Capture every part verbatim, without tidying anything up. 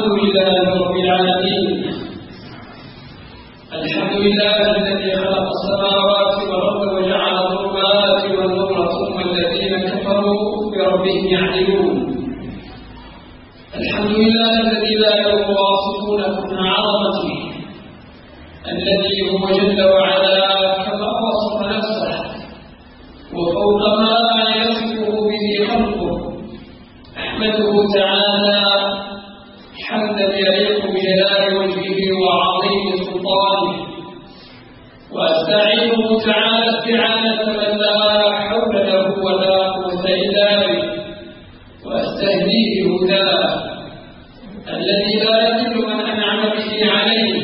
الحمد لله رب العالمين. الحمد لله الذي خلق السماوات والأرض وجعل الظلمات والنور ثم الذين كفروا بربهم يعدلون. الحمد لله الذي لا يرضى واصفون كن عظمته، الذي هو جل وعلا كما وصف نفسه وفوق ما يصفه به خلقه. أحمده تعالى حمدا يليق بجلال وجهه وعظيم سلطانه، واستعينه تعالى استعانة من لا حول له ولا قوة إلا به، واستهديه هداه الذي لا يضل من أنعم به عليه.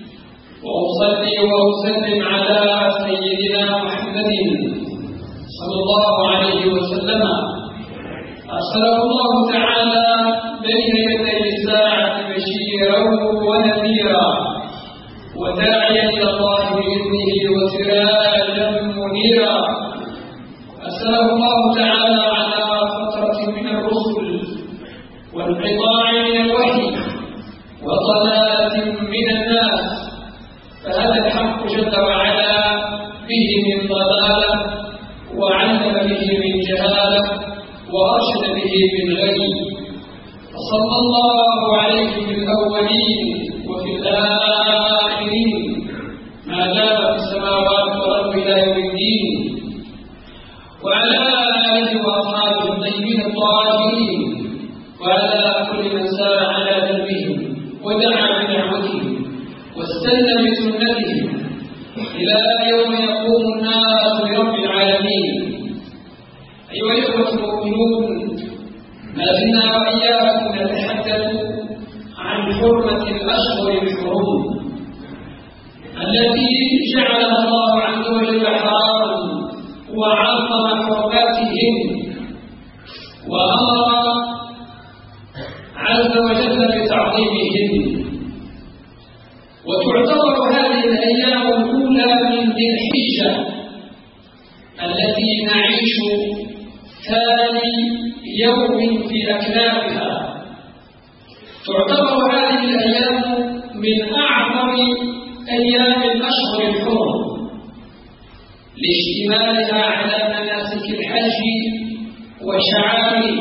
وأصلي وأسلم على سيدنا محمد صلى الله عليه وسلم، أرسله الله تعالى بين يدي الساعة بشيرا ونذيرا وداعيا إلى الله بإذنه وسراجا منيرا. أرسله الله تعالى على فترة من الرسل وانقطاع من الوحي وضلالة من الناس، فهذا الحق جل وعلا به من ضلالة، وعلم به من جهالة، وأرشد به من غي. صلى الله عليه في الأولين وفي الآخرين ما دام في السماوات والأرض إلى يوم الدين، وعلى آله وأصحابه الطيبين الطاهرين، وعلى كل من سار على دربهم ودعا بدعوتهم واستنى بسنتهم إلى يوم يقوم الناس برب العالمين. أيها الإخوة المؤمنون، ما زلنا وإياكم نتحدث عن حرمة الأشهر الحرم التي جعلها الله عز وجل حراما وعظم حرماتهم، وأمر عز وجل بتعظيمهم. وتعتبر هذه الأيام الأولى من ذي الحجة التي نعيش ثاني يوم في أكنافها. تعتبر هذه الأيام من أعظم أيام الأشهر الحرم لاشتمالها على مناسك الحج وشعائره.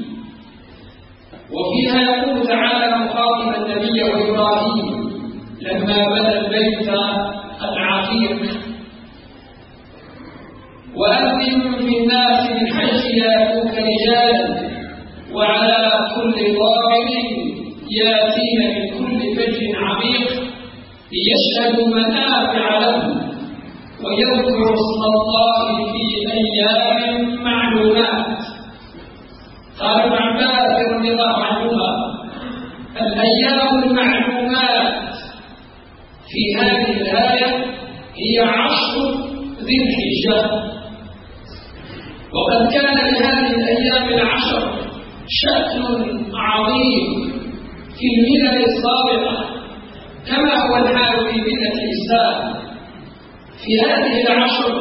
وفيها يقول تعالى مخاطبا النبي إبراهيم لما بنى البيت العتيق: وأذن في الناس بالحج يأتوك رجالا وعلى كل ضامر يأتين من كل فج عميق ليشهدوا منافع لهم ويذكروا اسم الله في أيام معلومات. قال ابن عباس رضي الله عنهما: الأيام المعلومات في هذه الآية هي عشر ذي الحجة. وقد كان لهذه الأيام العشر شأن عظيم في الملل السابقة كما هو الحال في ملة الإسلام. في هذه العشر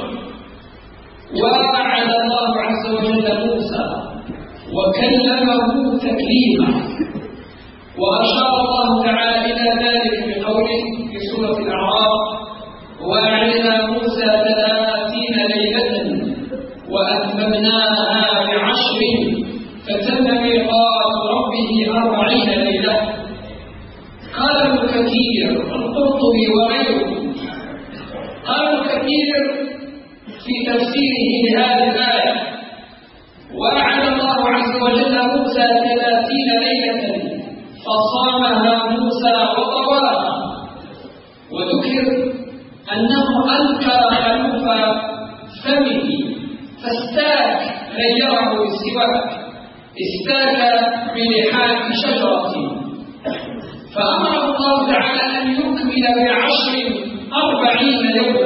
وعد الله عز وجل موسى وكلمه تكليما، وأشار الله تعالى إلى ذلك بقوله في سورة الأعراف: وأعلنا موسى ثلاثين ليلة وأتممناها بعشر فتم ميقات ربه أربعين ليلة. قال ابن كثير القرطبي وغيره، قال ابن كثير في تفسيره لهذه الآية: وأعد الله عز وجل موسى ثلاثين ليلة فصامها موسى وطواها. وذكر أنه أنكر خلوف فمه فاستاك، غيره بالسواك، استاك بلحاف شجرة، فأمره الله تعالى أن يكمل بعشر أربعين يوما.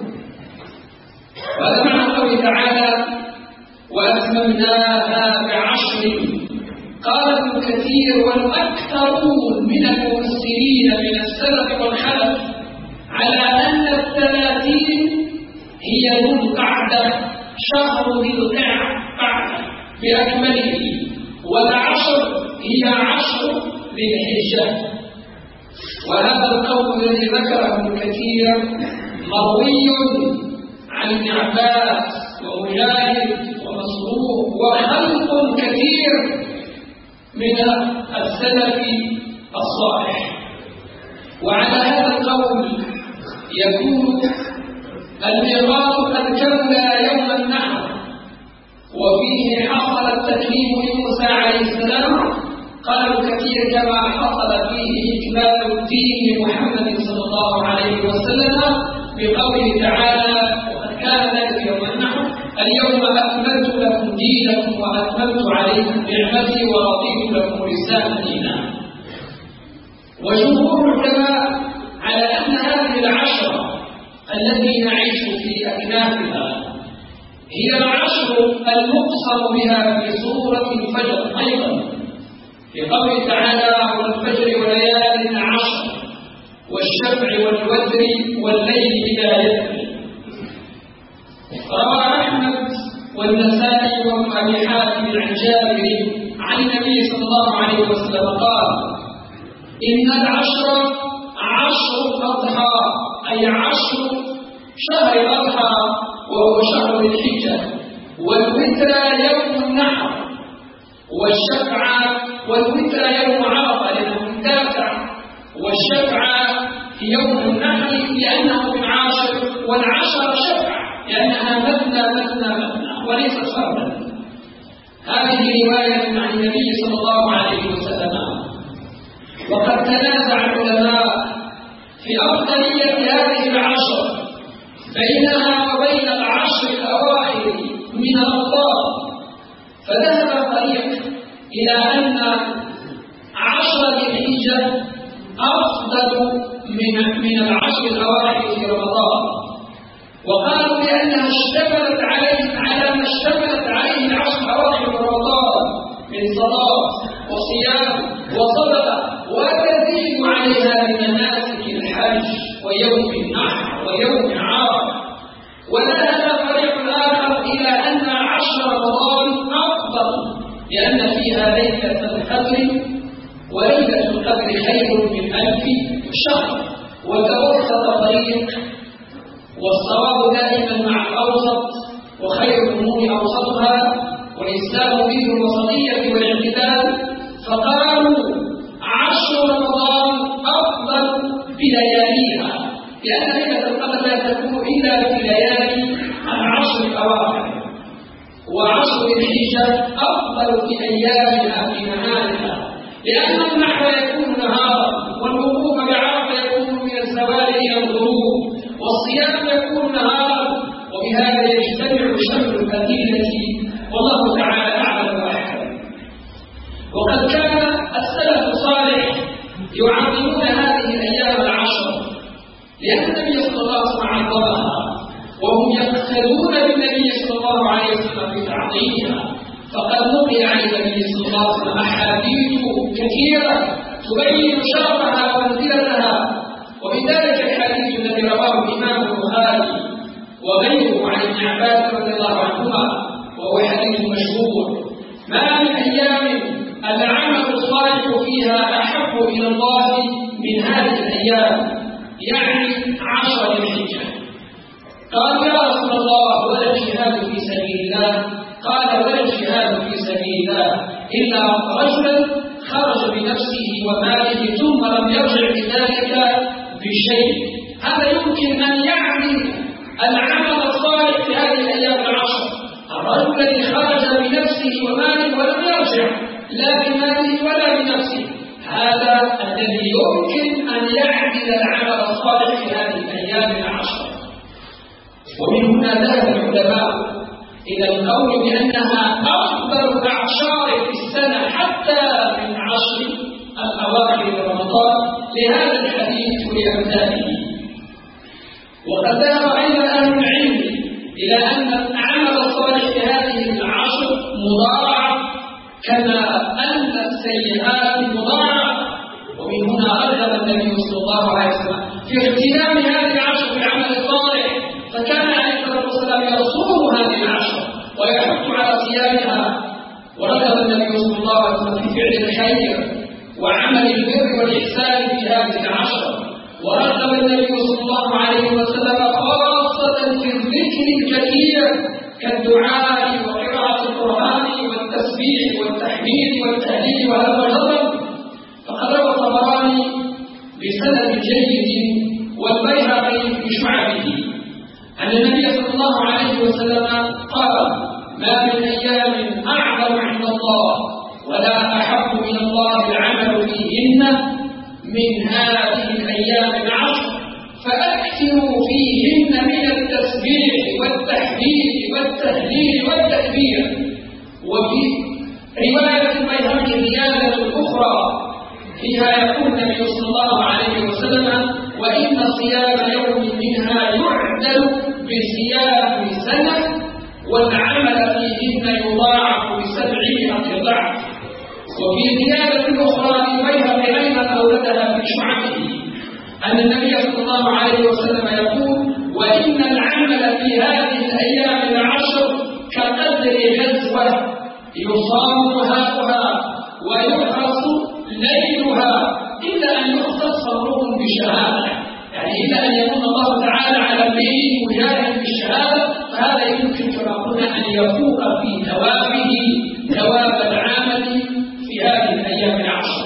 وهذا معنى قوله تعالى: وأتممناها بعشر. قال ابن كثير: والأكثرون من المفسرين من السلف والخلف على أن الثلاثين هي ذو القعدة، شهر ذي القعدة بأكمله، والعشر هي عشر ذي الحجة. وهذا القول الذي ذكره ابن كثير مروي عن ابن عباس ومجاهد ومسروق وخلق كثير من السلف الصالح. وعلى هذا القول يكون الميراث قد كمل يوم النحر، وفيه حصل التكليم لموسى عليه السلام، قالوا كثير كما حصل فيه إكمال الدين لمحمد صلى الله عليه وسلم بقوله تعالى: وقد كان ذلك يوم النحر اليوم أكملت لكم دينكم وأتممت عليكم نعمتي ورضيت لكم الإسلام دينا. وجمهور العلماء على أن هذه العشرة التي نعيش في أكنافها هي العشر المقسم بها في سورة الفجر أيضا، في قوله تعالى: والفجر وليال عشر والشفع والوتر والليل إذا يسر. روى أحمد والنسائي وابن أبي حاتم عن جابر عن النبي صلى الله عليه وسلم قال: إن العشر عشر الأضحى، أي عشر شهر الأضحى وهو شهر الحجة، والوتر يوم النحر، والشفع والوتر يوم عرفة لأنه التاسع، والشفع في يوم النحر لأنه في العاشر، والعشر شفع لأنها مثنى مثنى مثنى وليست فردا. هذه رواية عن النبي صلى الله عليه وسلم. وقد تنازع العلماء في أفضلية هذه العشر بينها وبين العشر الأواخر من رمضان، فذهب فريق إلى أن عشر ذي الحجة أفضل من من العشر الأواخر في رمضان، وقالوا بأنها اشتملت عليه على ما اشتملت عليه العشر الأواخر في رمضان من صلاة وصيام وصدقة، وتزيد عليها من مناسك الحج ويوم النحر ويوم عرفة. وذهب فريق آخر إلى أن عشر رمضان أفضل لأن فيها ليلة القدر، وليلة القدر خير من ألف شهر. وتوسط فريق، والصواب دائما مع الأوسط، وخير الأمور أوسطها، والإسلام دين الوسطية والاعتدال، فقالوا عشر رمضان أفضل بلياليها، لأن ليلة القدر لا تكون إلا في ليالي العشر الأواخر، وعشر الحجة أفضل في أيامها في نهارها، لأن النحر يكون نهارا، والوقوف بعرفة يكون من الزوال إلى الغروب، والصيام يكون نهارا، وبهذا يجتمع شمل الأدلة، والله تعالى أعلم وأحكم. وقد كان السلف الصالح يعظمون هذه الأيام العشر لأن النبي صلى الله عليه وسلم عظمها، وهم يقتدون بالنبي صلى الله عليه وسلم في تعظيمها. فقد نقل عن النبي صلى الله عليه وسلم أحاديث كثيرة تبين شرفها ومنزلتها، ومن ذلك الحديث الذي رواه الإمام البخاري وغيره عن ابن عباس رضي الله عنهما، وهو حديث مشهور: ما من أيام العمل الصالح فيها أحب إلى الله من هذه الأيام، يعني عشر ذي الحجة. قال: يا رسول الله ولا الجهاد في سبيل الله؟ قال: ولا الجهاد في سبيل الله إلا رجلا خرج بنفسه وماله ثم لم يرجع بذلك بشيء. هذا يمكن أن يعني العمل الصالح في هذه الأيام العشر، الرجل الذي خرج بنفسه وماله ولم يرجع لا بماله ولا بنفسه، هذا الذي يمكن أن يعمل العمل الصالح في هذه الأيام العشر. ومن هنا ذهب العلماء إلى القول بأنها أفضل الأعشار في السنة حتى من عشر الأواخر من رمضان لهذا الحديث ولأمثاله. وقد ذهب أيضا أهل العلم إلى أن العمل الصالح في هذه العشر مضاعف كما أن السيئات مضاعف. ومن هنا رغب النبي صلى الله عليه وسلم في اغتنام هذه العشر بالعمل الصالح، فكان عليه الصلاة والسلام يصوم هذه العشر ويحث على صيامها. ورغب النبي صلى الله عليه وسلم في فعل الخير وعمل البر والإحسان في هذه العشر. ورغب النبي صلى الله عليه وسلم خاصة في الذكر الكثير كالدعاء وقراءة القرآن والتسبيح والتحميد والتهليل وهذا الغضب. فقد روى الطبراني بسند جيد والبيهقي في شعبه أن النبي صلى الله عليه وسلم قال: ما من أيام أعظم عند الله ولا أحب من الله العمل فيهن من هذه الأيام العشر، فأكثروا فيهن من التسبيح والتحميد والتهليل والتكبير. وفي رواية البيهقي زيادة أخرى فيها يقول النبي صلى الله عليه وسلم: وإن صيام يوم منها يعدل بصيام سنة والعمل فيهن يضاعف بسبعمائة ضعف. وفي زيادة أخرى للبيهقي أيضا أوردها في شعبه أن النبي صلى الله عليه وسلم يقول: وإن العمل في هذه الأيام العشر كقدر غزوة يصام هاؤها ويحرص ليلها إلا أن يختص صبرهم بشهادة، يعني إلا أن يكون الله تعالى على الليل مجاهد بالشهادة، فهذا يمكن كما قلنا أن يفوق في ثوابه ثواب العمل في هذه الأيام العشر.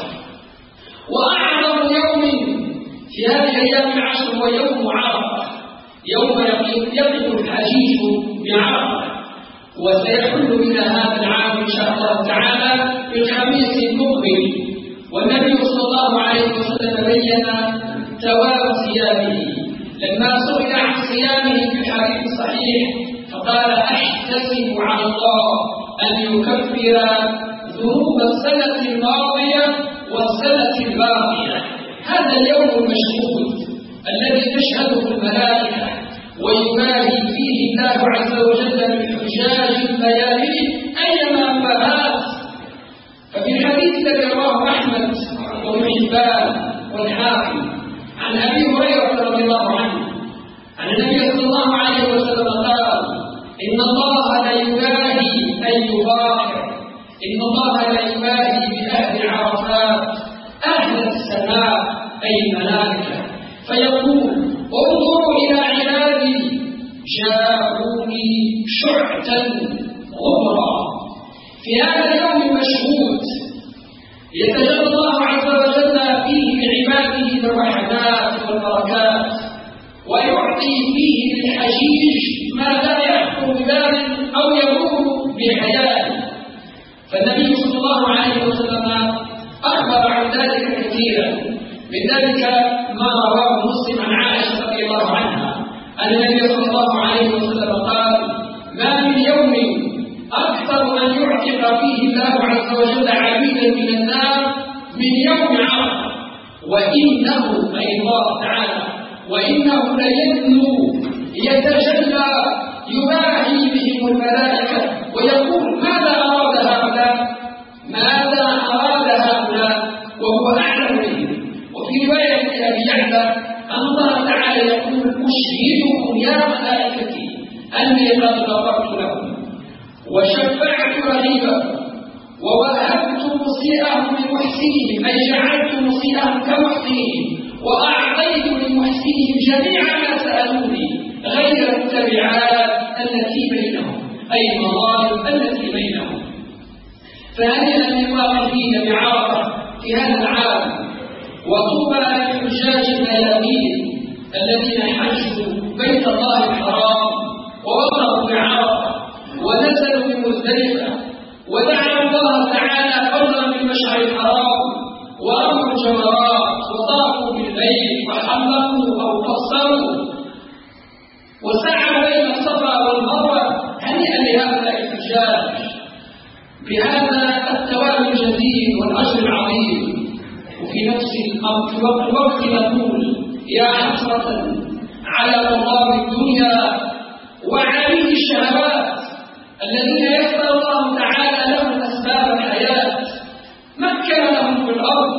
وأعظم يوم في هذه الأيام العشر هو يوم عرفة، يوم يقف الحجيج بعرفة، وسيحل بنا هذا العام إن شاء الله تعالى في الخميس المقبل. والنبي صلى الله عليه وسلم بين ثواب صيامه لما سئل عن صيامه في الحديث الصحيح فقال: أحتسب على الله أن يكفر ذنوب السنة الماضية والسنة الباقية. هذا اليوم المشهود الذي تشهده الملائكة ويباهي فيه الله عز وجل بالحجاج الليالي أينما فات. ففي الحديث الذي رواه أحمد وابن حبان والحاكم عن أبي هريرة رضي الله عنه أن النبي صلى الله عليه وسلم قال: إن الله لا يباهي أن يباهر إن الله لا يباهي بأهل عرفات أهل السماء أي الملائكة، فيقول: انظروا إلى عبادي جاءوني شعثا غبرا. في هذا اليوم المشهود يتجلى الله عز وجل فيه لعباده الرحمات والبركات، ويعطي فيه للحجيج ما لا يخطر ببال أو يمر بحياته. فالنبي صلى الله عليه وسلم أخبر عن ذلك كثيرا، من ذلك ما رواه مسلم عن عائشة رضي الله عنها أن النبي صلى الله عليه وسلم قال: ما من يوم أكثر أن يعتق فيه الله عز وجل عبيدا من النار من يوم عرفة، وإنه أي الله تعالى وإنه ليدنو يتجلى يباهي بهم الملائكة ويقول: ماذا أراد هؤلاء ماذا أراد هؤلاء وهو أعلم بهم. وفي رواية أبي يعلى أن الله تعالى يقول: أشهدكم يا ملائكتي أني قد غفرت لهم وشفعت رغيبهم ووهبت مسيئهم لمحسنهم، أي جعلت مسيئهم كمحسنهم، وأعطيت لمحسنهم جميع ما سألوني غير التبعات التي بينهم، أي المظالم التي بينهم. فهنيئا للواقفين بعرفة في هذا العام، وطوبى للحجاج الميامين الذين حجوا بيت الله الحرام ووقفوا بعرفة ونزلوا بمزدلفة ودعوا الله تعالى فضلا بالمشعر الحرام ورموا الجمرات وطافوا بالبيت وحلقوا أو قصروا وسعوا بين الصفا والمروة. هنيئا لهؤلاء الحجاج بهذا الثواب الجزيل والأجر العظيم. وفي نفس الوقت نقول: يا حسرة على طلاب الدنيا وعليه الشهوات الذين يسر الله تعالى لهم أسباب الحياة، مكن لهم في الأرض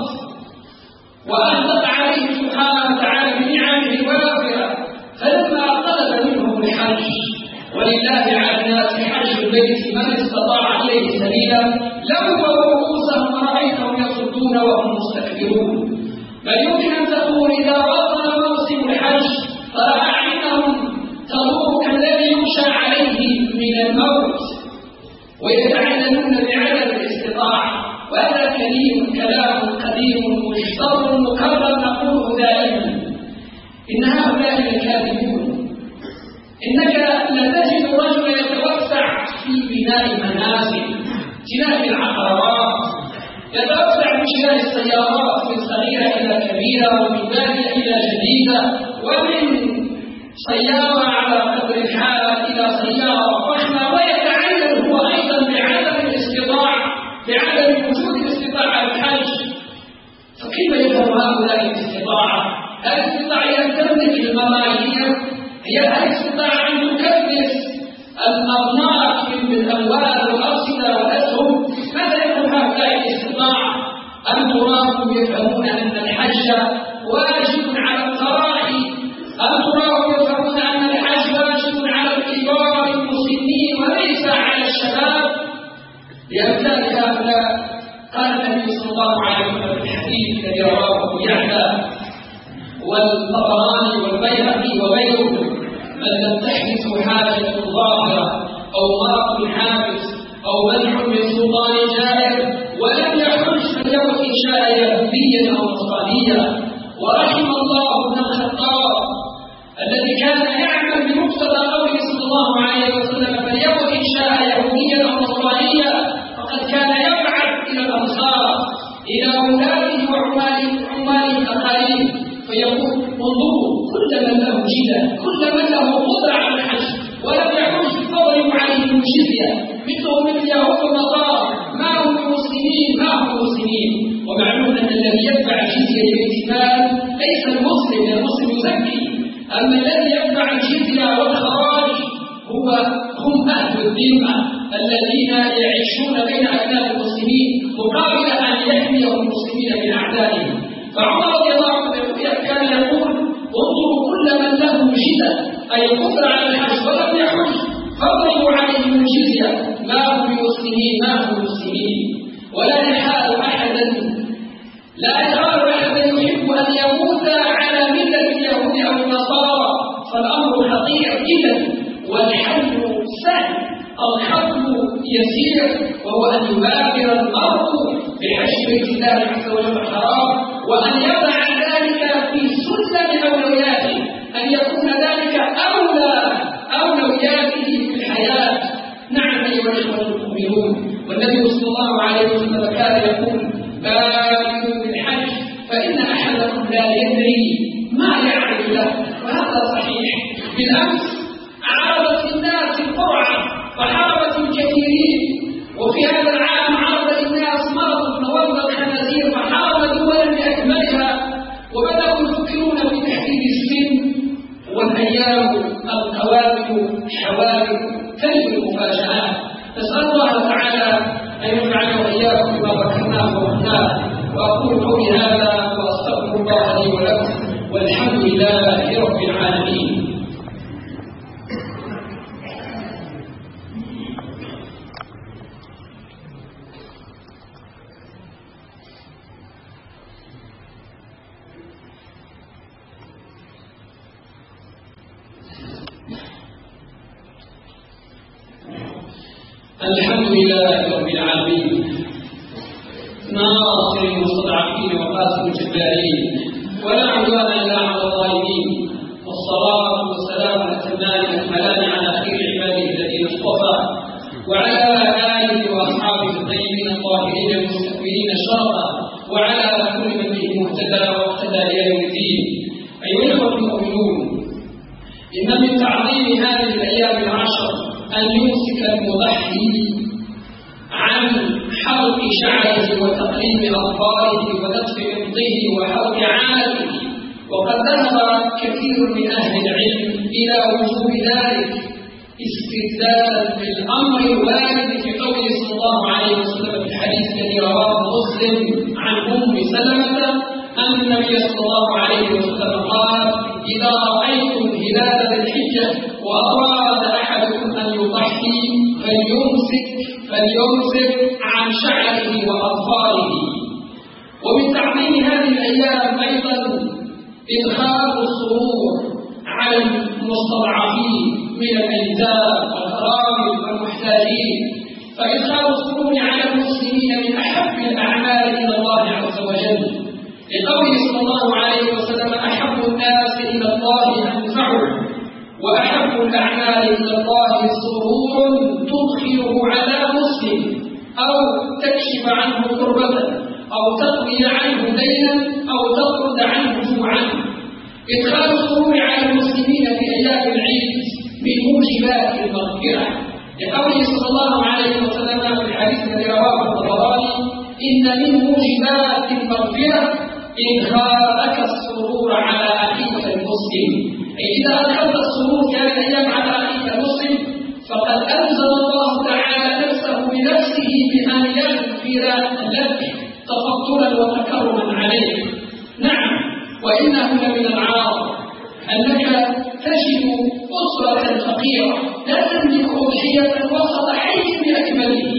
وأهدت عليه سبحانه وتعالى بنعمه الوافرة، فلما طلب منهم الحج ولله على الناس حج البيت من استطاع إليه سبيلا لووا رؤوسهم ورأيتهم يصدون وهم يستكبرون، بل يمكن أن تقول إذا وصل موسم الحج ترى أعينهم تدور كالذي يخشى عليه من الموت ويتعلمون بعدم الاستطاعة. وهذا كريم كلام قديم مشتر مكرر نقوله دائما، إن هؤلاء الكاذبون. إنك لا تجد رجلا يتوسع في بناء منازل، بناء العقارات، يتوسع في شراء السيارات من صغيرة إلى كبيرة ومن دالية إلى جديدة ومن سيارة على قدر الحال إلى سيارة فخمة، ويتعلم هو أيضا بعدم الاستطاعة بعدم وجود الاستطاعة الحج. فكيف يفهم هؤلاء الاستطاعة؟ هل الاستطاعة أن تملك الملايين؟ هي هل الاستطاعة أن تكدس الأرناف بالأموال والأرصدة والأسهم؟ ماذا يفهم هؤلاء الاستطاعة؟ أم تراهم يفهمون أن الحج واجب على القرائي؟ أم تراهم يفهمون أن الحج واجب على الكبار المسنين وليس على الشباب؟ لأمثال هؤلاء قال النبي صلى الله عليه وسلم في الحديث الذي رواه أبو يعلى والطبراني والبيهقي وغيرهم: من لم تحدث حاجة ظاهرة أو مرض حادث أو منع من سلطان جائر ولم يحج فله إن شاء يهوديا أو نصرانيا. ورحم الله ابن الخطاب الذي كان يعمل بمقتضى قوله صلى الله عليه وسلم: فليكن إن شاء يهوديا أو نصرانيا، فقد كان يبعث إلى الأمصار إلى ولاده وعمال عمال الأقاليم فيقول: انظروا كل من له جدة، كل من له قدرة على الحج ولم يحج فضربوا عليهم الجزية، مثلهم مثل يهود النصارى، ما هم مسلمين ما هم مسلمين. ومعلوم أن الذي يدفع الجزية للإسلام ليس المسلم، المسلم يزكي، أما الذي يدفع الجزية والخراج هو هم أهل الذمة الذين يعيشون بين أبناء المسلمين مقابل أن يحميهم المسلمين من أعدائهم. فعمر رضي الله عنه كان يقول: انظروا كل من له جزية أي قدرة على الحج ولم يحج فاضربوا عليهم الجزية، ما هم بمسلمين ما هم مسلمين. ولا يحال أحدا لا يحال أحدا يحب أن يموت على ملة اليهود أو النصارى، فالأمر خطير جدا والحل سهل، الحل يسير، وهو أن يبادر المرء بحج بيت الله عز وجل الحرام وأن يضع ذلك في سلم أولوياته، أن يكون ذلك أولى أولوياته في الحياة. نعم أيها الإخوة المؤمنون، والنبي صلى الله عليه وسلم كان يقول: بادروا بالحج فإن أحدكم لا يدري ما يعرض له. وهذا صحيح. بالأمس عرضت الناس القرعة وحاربت الكثيرين، وفي هذا العام عرض الناس مرض نوض الخنازير فحارب دولا بأكملها، وبدأوا يفكرون في تحديد السن. والأيام القوابل حوادث تلد المفاجآت. نسأل الله تعالى أن ينفعنا وإياكم بما ذكرناه وقلناه. وأقول قولي هذا وأستغفر الله لي ولكم، والحمد لله رب العالمين. الحمد لله رب العالمين، ناصر المستضعفين وقاسم الجبارين، ولا عدوان الا على الظالمين، والصلاه والسلام الاتمان الاكملان على خير عباده الذين اصطفى، وعلى اله واصحابه الطيبين الطاهرين المستكبرين شرفا، وعلى كل من به مهتدى واقتدى الى يوم الدين. ايها الاخوه المؤمنون، ان من تعظيم هذه الايام العشر أن يمسك المضحي عن حلق شعره وتقليم أظفاره ونتف إبطه وحلق عانته. وقد ذهب كثير من أهل العلم إلى وجوب ذلك استدلالا بالأمر الوارد في قوله صلى الله عليه وسلم في الحديث الذي رواه مسلم عن أم سلمة أن النبي صلى الله عليه وسلم قال: إذا رأيتم هلال ذي الحجة وأراد أحدكم أن يضحي فليمسك فليمسك عن شعره وأظفاره. ومن تعظيم الأيام أيضا إدخال السرور على المستضعفين من الأيتام والأرامل والمحتاجين، فإدخال السرور على المسلمين من أحب الأعمال إلى الله عز وجل، لقوله صلى الله عليه وسلم: أحب الناس إلى الله أنفعهم، وأحب الأعمال إلى الله سرور تدخله على مسلم أو تكشف عنه كربة أو تقضي عنه دينا أو تطرد عنه جوعا. إدخال السرور على المسلمين في أيام العيد من موجبات المغفرة، لقوله صلى الله عليه وسلم في الحديث الذي رواه الطبراني: إن من موجبات المغفرة إدخالك السرور على أخيك المسلم. أي إذا أدخلت السرور في هذه الأيام على أخيك المسلم فقد أنزل الله تعالى نفسه بنفسه بأن يغفر لك تفضلا وتكرما عليه. نعم، وإنه لمن العار أنك تجد أسرة فقيرة لا تملك أضحية وسط حي بأكمله،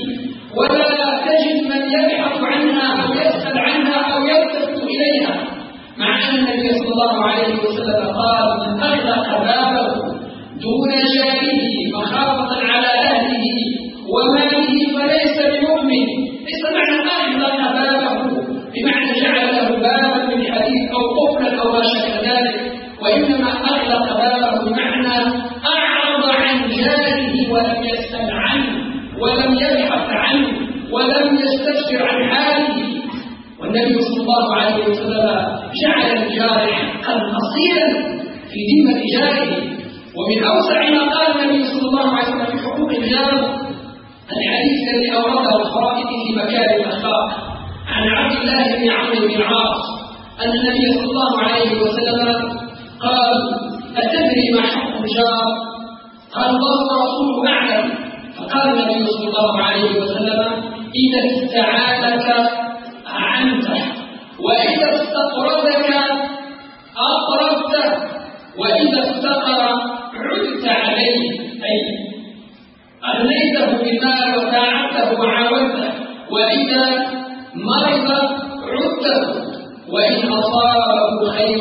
ولا تجد من يبحث عنها أو يسأل عنها أو يلتفت إليها، مع أن النبي صلى الله عليه وسلم قال: من أغلق بابه دون جاره مخافة على أهله وماله فليس بمؤمن. ليس معنى أغلق بابه بمعنى جعل له بابا من حديد أو قفلا أو ما شابه ذلك، وإنما أغلق بابه بمعنى أعرض عن جاره ولم يسأل عنه ولم يبحث عنه ولم يستفسر عن حاله. والنبي صلى الله عليه وسلم جعل الجار حقا أصيلا في ذمة جاره. ومن أوسع ما قال النبي صلى الله عليه وسلم في حقوق الجار الحديث الذي أورده الخرائط في مكارم الأخلاق عن عبد الله بن عمرو بن العاص أن النبي صلى الله عليه وسلم قال: أتدري ما حق الجار؟ قال: الله ورسوله أعلم. فقال النبي صلى الله عليه وسلم: إذا استعانك أعنته، وإذا استقرضك أقرضته، وإذا افتقر عدت عليه، أي أغنيته بالمال وساعدته وعاونته، وإذا مرض عدته، وإن أصابه خير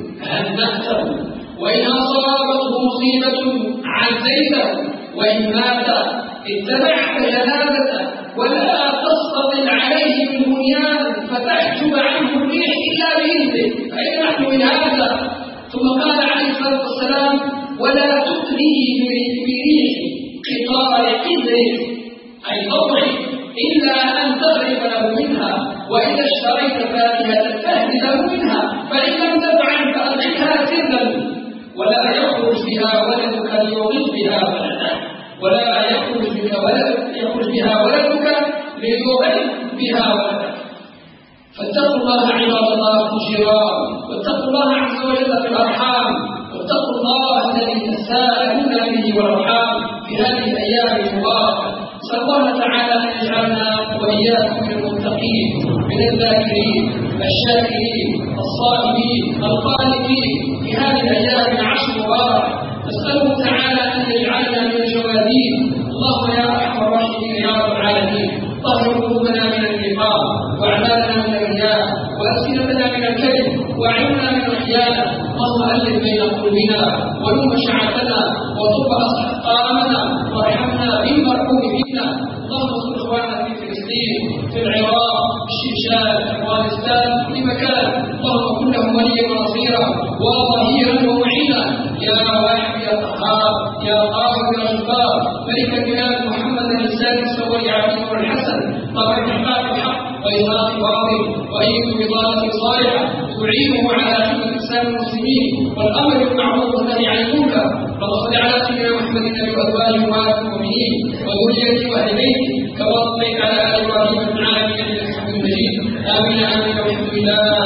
هنأته، وإن أصابته مصيبة عزيته، وإن مات اتبعت جنازته، ولا تستطل عليه بالبنيان فتحجب عنه الريح إلا بإذنه، فإن نحن من هذا. ثم قال عليه الصلاة والسلام: ولا تؤذيه بريح قطار قدره، أي ضوعه، إلا أن تغرب له منها، وإذا اشتريت فاكهة فاهد له منها، فإن لم تفعل فألقها سرا، ولا يخرج بها ولدك ليضل بها ولده، ولا يخرج بها ولدك يخرج بها ولدك ليضل بها ولدك. فاتقوا الله عباد الله في الجيران، واتقوا الله عز وجل في الأرحام، واتقوا الله الذي تساءلون به والأرحام في هذه الأيام المباركة. نسأل الله تعالى أن يجعلنا وإياكم من المتقين، من الذاكرين الشاكرين الصائمين القانتين في هذه الأيام العشر المباركة. نسأله تعالى أن يجعلنا من الجوادين. اللهم يا أرحم الراحمين يا رب العالمين، طهر قلوبنا من النفاق، وأعمالنا من الرياء، وألسنتنا من الكذب، وأعيننا من الخيانة. اللهم ألف بين قلوبنا ونم شعثنا وطب أسقامنا، وارحمنا بالمرحوم منا. اللهم انصر إخواننا في فلسطين، في العراق، في الشيشان، في أفغانستان، في مكان. اللهم كن لهم وليا ونصيرا وظهيرا ومعينا يا واحد يا قهار يا قاهر يا جبار، ملك البلاد محمد السادس ولي علي الحسن، طبع إحقاق الحق وإظهار الباطل، وأيد بضالة صالحة تعينه على خدمة إنسان المسلمين والأمر بالمعروف والنهي عن المنكر. اللهم صل على سيدنا محمد النبي وأزواجه وآل المؤمنين وذريته وأهل بيته كما صليت على آل إبراهيم في العالمين إنك حميد مجيد. آمين آمين والحمد لله.